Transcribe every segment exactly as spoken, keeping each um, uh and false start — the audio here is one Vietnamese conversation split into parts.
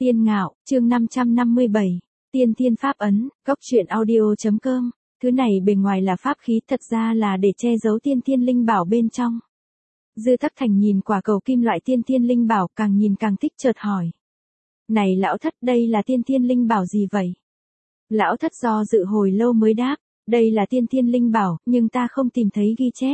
Tiên Ngạo, chương năm trăm năm mươi bảy. Tiên Thiên Pháp Ấn, Cốc Truyện Audio.com. Thứ này bề ngoài là pháp khí, thật ra là để che giấu tiên thiên linh bảo bên trong. Dư Thất Thành nhìn quả cầu kim loại tiên thiên linh bảo, càng nhìn càng thích, chợt hỏi. Này lão thất, đây là tiên thiên linh bảo gì vậy? Lão thất do dự hồi lâu mới đáp, đây là tiên thiên linh bảo, nhưng ta không tìm thấy ghi chép.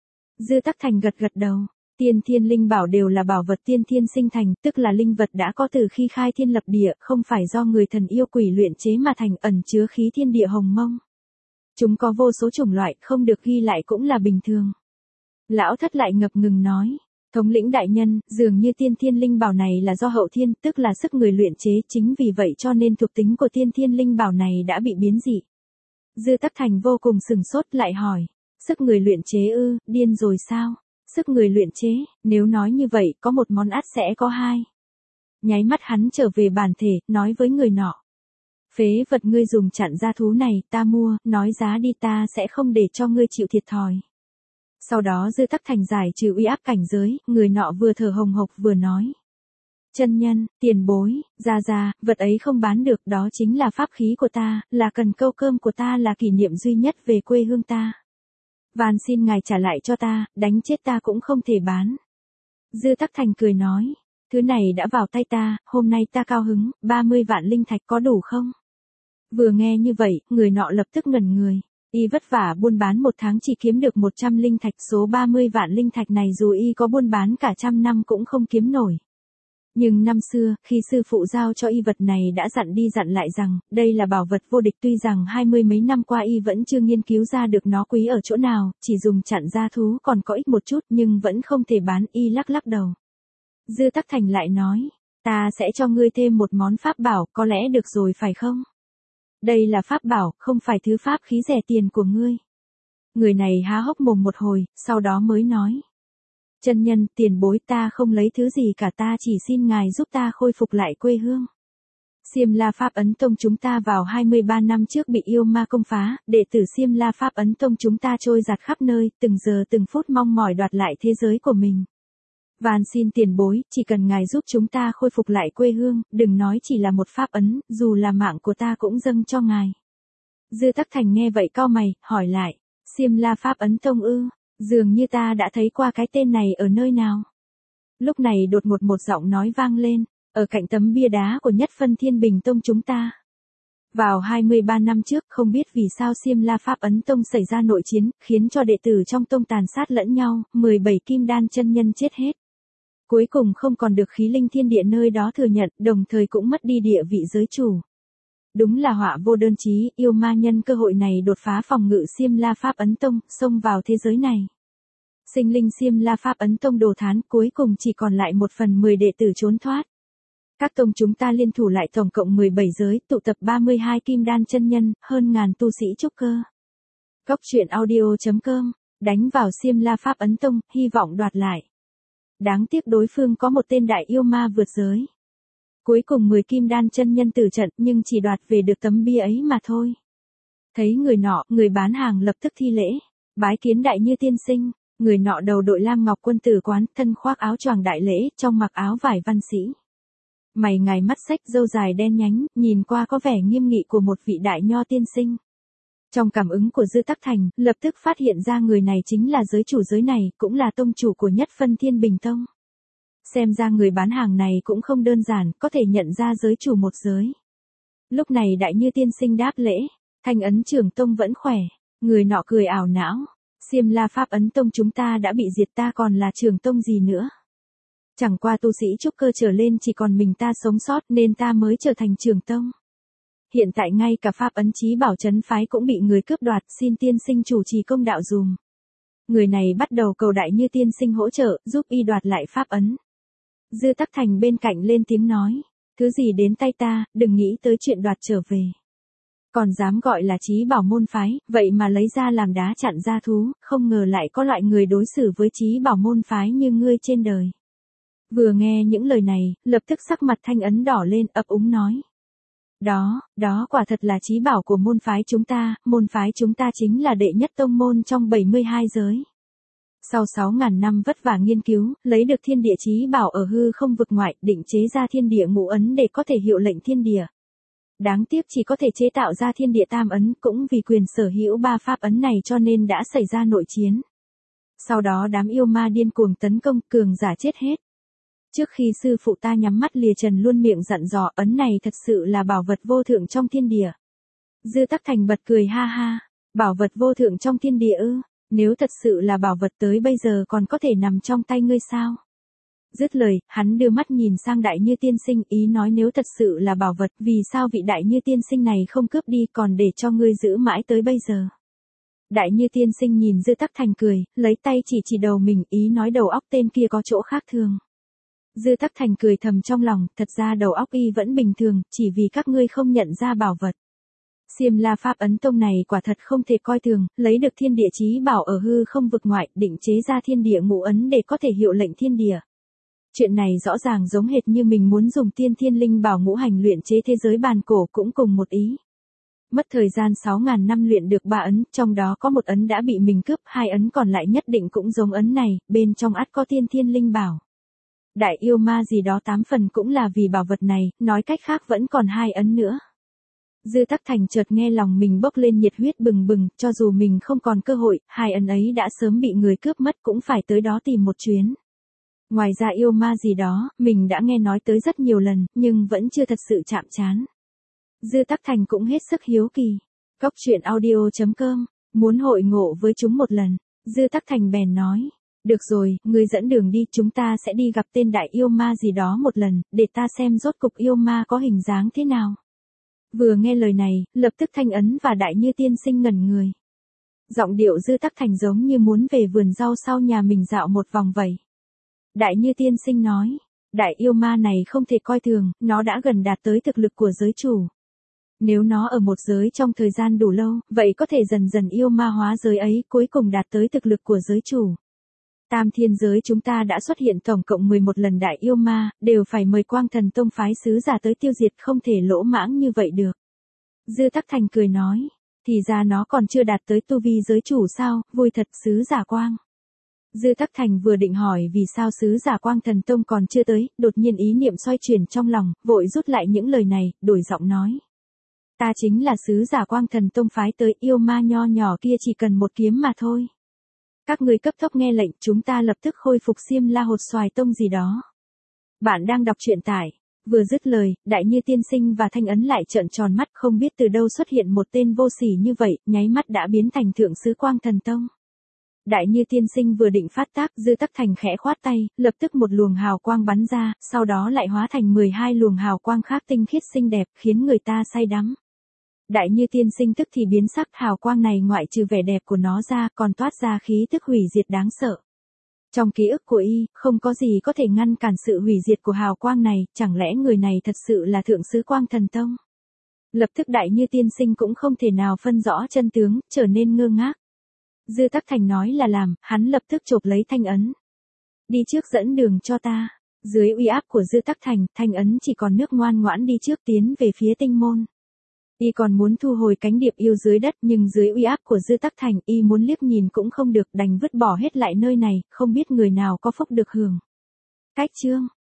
Dư Thất Thành gật gật đầu. Tiên thiên linh bảo đều là bảo vật tiên thiên sinh thành, tức là linh vật đã có từ khi khai thiên lập địa, không phải do người thần yêu quỷ luyện chế mà thành, ẩn chứa khí thiên địa hồng mông. Chúng có vô số chủng loại, không được ghi lại cũng là bình thường. Lão thất lại ngập ngừng nói, thống lĩnh đại nhân, dường như tiên thiên linh bảo này là do hậu thiên, tức là sức người luyện chế, chính vì vậy cho nên thuộc tính của tiên thiên linh bảo này đã bị biến dị. Dư Tắc Thành vô cùng sửng sốt, lại hỏi, sức người luyện chế ư, điên rồi sao? Sức người luyện chế, nếu nói như vậy, có một món ắt sẽ có hai. Nháy mắt hắn trở về bản thể, nói với người nọ. Phế vật, ngươi dùng chặn ra thú này, ta mua, nói giá đi, ta sẽ không để cho ngươi chịu thiệt thòi. Sau đó Dư Tắc Thành giải trừ uy áp cảnh giới, người nọ vừa thở hồng hộc vừa nói. Chân nhân, tiền bối, ra ra, vật ấy không bán được, đó chính là pháp khí của ta, là cần câu cơm của ta, là kỷ niệm duy nhất về quê hương ta. Van xin ngài trả lại cho ta, đánh chết ta cũng không thể bán. Dư Tắc Thành cười nói, thứ này đã vào tay ta, hôm nay ta cao hứng, ba mươi vạn linh thạch có đủ không? Vừa nghe như vậy, người nọ lập tức ngẩn người. Y vất vả buôn bán một tháng chỉ kiếm được một trăm linh thạch, số ba mươi vạn linh thạch này dù y có buôn bán cả trăm năm cũng không kiếm nổi. Nhưng năm xưa, khi sư phụ giao cho y vật này đã dặn đi dặn lại rằng, đây là bảo vật vô địch, tuy rằng hai mươi mấy năm qua y vẫn chưa nghiên cứu ra được nó quý ở chỗ nào, chỉ dùng chặn ra thú còn có ích một chút nhưng vẫn không thể bán, y lắc lắc đầu. Dư Tắc Thành lại nói, ta sẽ cho ngươi thêm một món pháp bảo, có lẽ được rồi phải không? Đây là pháp bảo, không phải thứ pháp khí rẻ tiền của ngươi. Người này há hốc mồm một hồi, sau đó mới nói. Chân nhân, tiền bối, ta không lấy thứ gì cả, ta chỉ xin ngài giúp ta khôi phục lại quê hương. Xiêm La Pháp Ấn Tông chúng ta vào hai mươi ba năm trước bị yêu ma công phá, đệ tử Xiêm La Pháp Ấn Tông chúng ta trôi giạt khắp nơi, từng giờ từng phút mong mỏi đoạt lại thế giới của mình. Van xin tiền bối, chỉ cần ngài giúp chúng ta khôi phục lại quê hương, đừng nói chỉ là một pháp ấn, dù là mạng của ta cũng dâng cho ngài. Dư Tắc Thành nghe vậy cau mày, hỏi lại, Xiêm La Pháp Ấn Tông ư? Dường như ta đã thấy qua cái tên này ở nơi nào. Lúc này đột ngột một giọng nói vang lên, ở cạnh tấm bia đá của Nhất Phân Thiên Bình Tông chúng ta. Vào hai mươi ba năm trước, không biết vì sao Xiêm La Pháp Ấn Tông xảy ra nội chiến, khiến cho đệ tử trong tông tàn sát lẫn nhau, mười bảy kim đan chân nhân chết hết. Cuối cùng không còn được khí linh thiên địa nơi đó thừa nhận, đồng thời cũng mất đi địa vị giới chủ. Đúng là họa vô đơn chí, yêu ma nhân cơ hội này đột phá phòng ngự Xiêm La Pháp Ấn Tông, xông vào thế giới này. Sinh linh Xiêm La Pháp Ấn Tông đồ thán, cuối cùng chỉ còn lại một phần mười đệ tử trốn thoát. Các tông chúng ta liên thủ lại tổng cộng mười bảy giới, tụ tập ba mươi hai kim đan chân nhân, hơn ngàn tu sĩ trúc cơ. Cốc Truyện Audio.com, đánh vào Xiêm La Pháp Ấn Tông, hy vọng đoạt lại. Đáng tiếc đối phương có một tên đại yêu ma vượt giới. Cuối cùng mười kim đan chân nhân tử trận, nhưng chỉ đoạt về được tấm bia ấy mà thôi. Thấy người nọ, người bán hàng lập tức thi lễ, bái kiến đại như tiên sinh. Người nọ đầu đội lam ngọc quân tử quán, thân khoác áo choàng đại lễ, trong mặc áo vải văn sĩ. Mày ngài mắt xách, râu dài đen nhánh, nhìn qua có vẻ nghiêm nghị của một vị đại nho tiên sinh. Trong cảm ứng của Dư Tắc Thành, lập tức phát hiện ra người này chính là giới chủ giới này, cũng là tông chủ của Nhất Phân Thiên Bình Tông. Xem ra người bán hàng này cũng không đơn giản, có thể nhận ra giới chủ một giới. Lúc này đại như tiên sinh đáp lễ, Thanh Ấn Trường Tông vẫn khỏe. Người nọ cười ảo não, Xiêm La Pháp Ấn Tông chúng ta đã bị diệt, ta còn là Trường Tông gì nữa. Chẳng qua tu sĩ trúc cơ trở lên chỉ còn mình ta sống sót nên ta mới trở thành Trường Tông. Hiện tại ngay cả Pháp Ấn Chí Bảo Trấn Phái cũng bị người cướp đoạt, xin tiên sinh chủ trì công đạo dùm. Người này bắt đầu cầu đại như tiên sinh hỗ trợ, giúp y đoạt lại Pháp Ấn. Dư Tắc Thành bên cạnh lên tiếng nói, thứ gì đến tay ta, đừng nghĩ tới chuyện đoạt trở về. Còn dám gọi là Chí Bảo môn phái, vậy mà lấy ra làm đá chặn ra thú, không ngờ lại có loại người đối xử với Chí Bảo môn phái như ngươi trên đời. Vừa nghe những lời này, lập tức sắc mặt Thanh Ấn đỏ lên, ấp úng nói. Đó, đó quả thật là Chí Bảo của môn phái chúng ta, môn phái chúng ta chính là đệ nhất tông môn trong bảy mươi hai giới. Sau sáu ngàn năm vất vả nghiên cứu, lấy được thiên địa chí bảo ở hư không vực ngoại, định chế ra thiên địa ngũ ấn để có thể hiệu lệnh thiên địa. Đáng tiếc chỉ có thể chế tạo ra thiên địa tam ấn, cũng vì quyền sở hữu ba pháp ấn này cho nên đã xảy ra nội chiến. Sau đó đám yêu ma điên cuồng tấn công, cường giả chết hết. Trước khi sư phụ ta nhắm mắt lìa trần luôn miệng dặn dò, ấn này thật sự là bảo vật vô thượng trong thiên địa. Dư Tắc Thành bật cười ha ha, bảo vật vô thượng trong thiên địa ư, nếu thật sự là bảo vật tới bây giờ còn có thể nằm trong tay ngươi sao? Dứt lời, hắn đưa mắt nhìn sang Đại Như tiên sinh, ý nói nếu thật sự là bảo vật, vì sao vị Đại Như tiên sinh này không cướp đi còn để cho ngươi giữ mãi tới bây giờ? Đại Như tiên sinh nhìn Dư Tắc Thành cười, lấy tay chỉ chỉ đầu mình, ý nói đầu óc tên kia có chỗ khác thường. Dư Tắc Thành cười thầm trong lòng, thật ra đầu óc y vẫn bình thường, chỉ vì các ngươi không nhận ra bảo vật. Xiêm La Pháp ấn tông này quả thật không thể coi thường, lấy được thiên địa chí bảo ở hư không vực ngoại, định chế ra thiên địa ngũ ấn để có thể hiệu lệnh thiên địa. Chuyện này rõ ràng giống hệt như mình muốn dùng tiên thiên linh bảo ngũ hành luyện chế thế giới bàn cổ, cũng cùng một ý. Mất thời gian sáu ngàn năm luyện được ba ấn, trong đó có một ấn đã bị mình cướp, hai ấn còn lại nhất định cũng giống ấn này, bên trong ắt có tiên thiên linh bảo. Đại yêu ma gì đó tám phần cũng là vì bảo vật này, nói cách khác vẫn còn hai ấn nữa. Dư Tắc Thành chợt nghe lòng mình bốc lên nhiệt huyết bừng bừng, cho dù mình không còn cơ hội, hai ấn ấy đã sớm bị người cướp mất cũng phải tới đó tìm một chuyến. Ngoài ra yêu ma gì đó, mình đã nghe nói tới rất nhiều lần, nhưng vẫn chưa thật sự chạm trán. Dư Tắc Thành cũng hết sức hiếu kỳ. Cóc truyện audio chấm com, muốn hội ngộ với chúng một lần. Dư Tắc Thành bèn nói, được rồi, ngươi dẫn đường đi, chúng ta sẽ đi gặp tên đại yêu ma gì đó một lần, để ta xem rốt cục yêu ma có hình dáng thế nào. Vừa nghe lời này, lập tức Thanh Ấn và Đại Như tiên sinh ngẩn người. Giọng điệu Dư Tắc Thành giống như muốn về vườn rau sau nhà mình dạo một vòng vậy. Đại Như tiên sinh nói, đại yêu ma này không thể coi thường, nó đã gần đạt tới thực lực của giới chủ. Nếu nó ở một giới trong thời gian đủ lâu, vậy có thể dần dần yêu ma hóa giới ấy, cuối cùng đạt tới thực lực của giới chủ. Tam thiên giới chúng ta đã xuất hiện tổng cộng mười một lần đại yêu ma, đều phải mời Quang Thần Tông phái sứ giả tới tiêu diệt, không thể lỗ mãng như vậy được. Dư Tắc Thành cười nói, thì ra nó còn chưa đạt tới tu vi giới chủ sao, vui thật sứ giả Quang. Dư Tắc Thành vừa định hỏi vì sao sứ giả Quang Thần Tông còn chưa tới, đột nhiên ý niệm xoay chuyển trong lòng, vội rút lại những lời này, đổi giọng nói. Ta chính là sứ giả Quang Thần Tông phái tới, yêu ma nho nhỏ kia chỉ cần một kiếm mà thôi. Các ngươi cấp tốc nghe lệnh, chúng ta lập tức khôi phục Xiêm La Hột Xoài Tông gì đó. Bạn đang đọc truyện tải. Vừa dứt lời, Đại Như tiên sinh và Thanh Ấn lại trợn tròn mắt, không biết từ đâu xuất hiện một tên vô sỉ như vậy, nháy mắt đã biến thành thượng sứ Quang Thần Tông. Đại Như tiên sinh vừa định phát tác, Dư Tắc Thành khẽ khoát tay, lập tức một luồng hào quang bắn ra, sau đó lại hóa thành mười hai luồng hào quang khác tinh khiết xinh đẹp, khiến người ta say đắm. Đại Như tiên sinh tức thì biến sắc, hào quang này ngoại trừ vẻ đẹp của nó ra, còn toát ra khí tức hủy diệt đáng sợ. Trong ký ức của y, không có gì có thể ngăn cản sự hủy diệt của hào quang này, chẳng lẽ người này thật sự là thượng sứ Quang Thần Tông? Lập tức Đại Như tiên sinh cũng không thể nào phân rõ chân tướng, trở nên ngơ ngác. Dư Tắc Thành nói là làm, hắn lập tức chộp lấy Thanh Ấn. Đi trước dẫn đường cho ta. Dưới uy áp của Dư Tắc Thành, Thanh Ấn chỉ còn nước ngoan ngoãn đi trước tiến về phía tinh môn. Y còn muốn thu hồi cánh điệp yêu dưới đất, nhưng dưới uy áp của Dư Tắc Thành, y muốn liếc nhìn cũng không được, đành vứt bỏ hết lại nơi này, không biết người nào có phúc được hưởng. Cách chương